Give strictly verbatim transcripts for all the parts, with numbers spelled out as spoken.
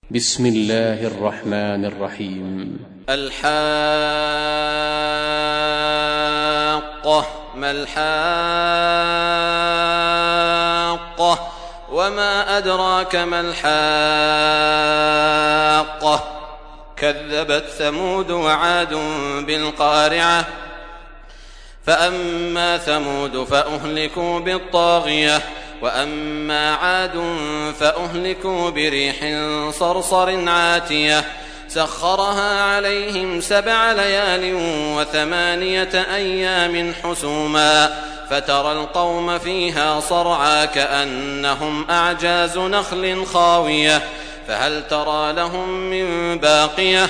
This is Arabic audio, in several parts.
بسم الله الرحمن الرحيم. الحاقة. ما الحاقة وما أدراك ما الحاقة. كذبت ثمود وعاد بالقارعة. فأما ثمود فأهلكوا بالطاغية وأما عاد فأهلكوا بريح صرصر عاتية سخرها عليهم سبع ليال وثمانية أيام حسوما فترى القوم فيها صرعى كأنهم أعجاز نخل خاوية فهل ترى لهم من باقية.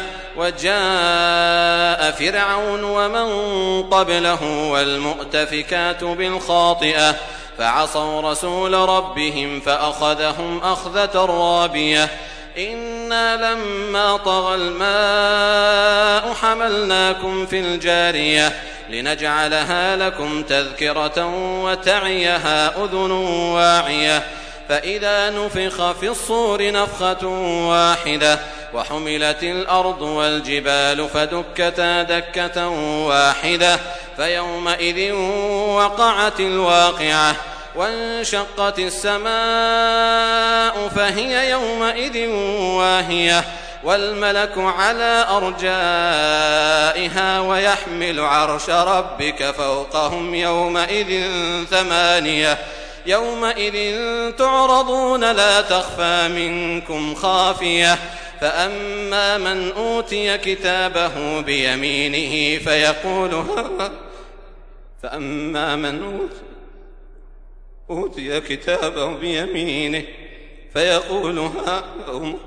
وجاء فرعون ومن قبله والمؤتفكات بالخاطئة فعصوا رسول ربهم فأخذهم أخذة رابية. إنا لما طغى الماء حملناكم في الجارية لنجعلها لكم تذكرة وتعيها أذن واعية. فإذا نفخ في الصور نفخة واحدة وحملت الأرض والجبال فدكتا دكة واحدة فيومئذ وقعت الواقعة وانشقت السماء فهي يومئذ واهية والملك على أرجائها ويحمل عرش ربك فوقهم يومئذ ثمانية. يومئذ تعرضون لا تخفى منكم خافية. فأما من أوتي كتابه بيمينه فيقول فأما من أوتي كتابه بيمينه فيقول هاؤم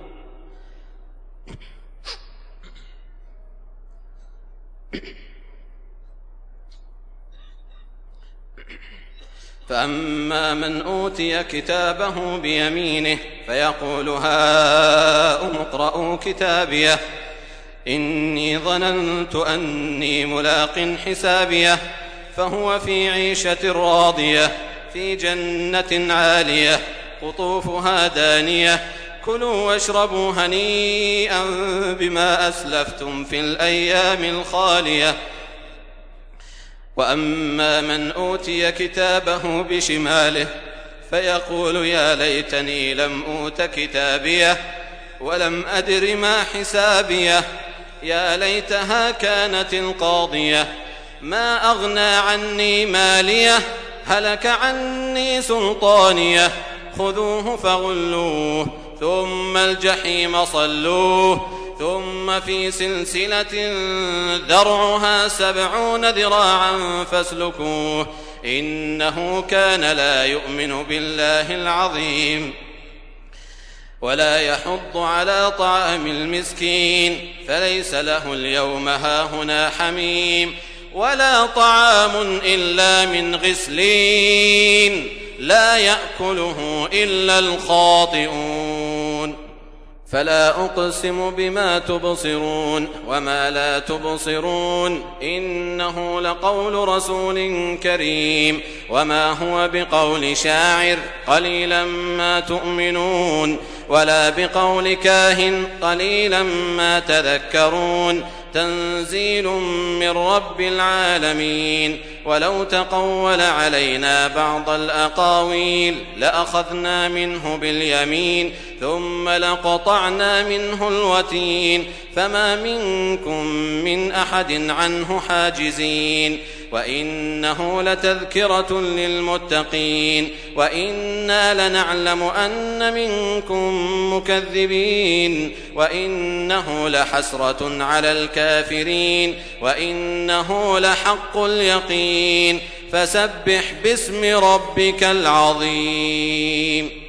فأما من أوتي كتابه بيمينه فيقول هاؤم اقرءوا كتابيه إني ظننت أني ملاق حسابيه فهو في عيشة راضية في جنة عالية قطوفها دانية كلوا واشربوا هنيئا بما أسلفتم في الأيام الخالية. وأما من أوتي كتابه بشماله فيقول يا ليتني لم أوت كتابيه ولم أدر ما حسابيه يا ليتها كانت القاضية ما أغنى عني ماليه هلك عني سلطانيه خذوه فغلوه ثم الجحيم صلوه ثم في سلسلة ذرعها سبعون ذراعا فاسلكوه إنه كان لا يؤمن بالله العظيم ولا يحض على طعام المسكين فليس له اليوم هاهنا حميم ولا طعام إلا من غسلين لا يأكله إلا الخاطئون. فلا أقسم بما تبصرون وما لا تبصرون إنه لقول رسول كريم وما هو بقول شاعر قليلا ما تؤمنون ولا بقول كاهن قليلا ما تذكرون تنزيل من رب العالمين. ولو تقول علينا بعض الأقاويل لأخذنا منه باليمين ثم لقطعنا منه الوتين فما منكم من أحد عنه حاجزين. وإنه لتذكرة للمتقين وإنا لنعلم أن منكم مكذبين وإنه لحسرة على الكافرين وإنه لحق اليقين فسبح باسم ربك العظيم.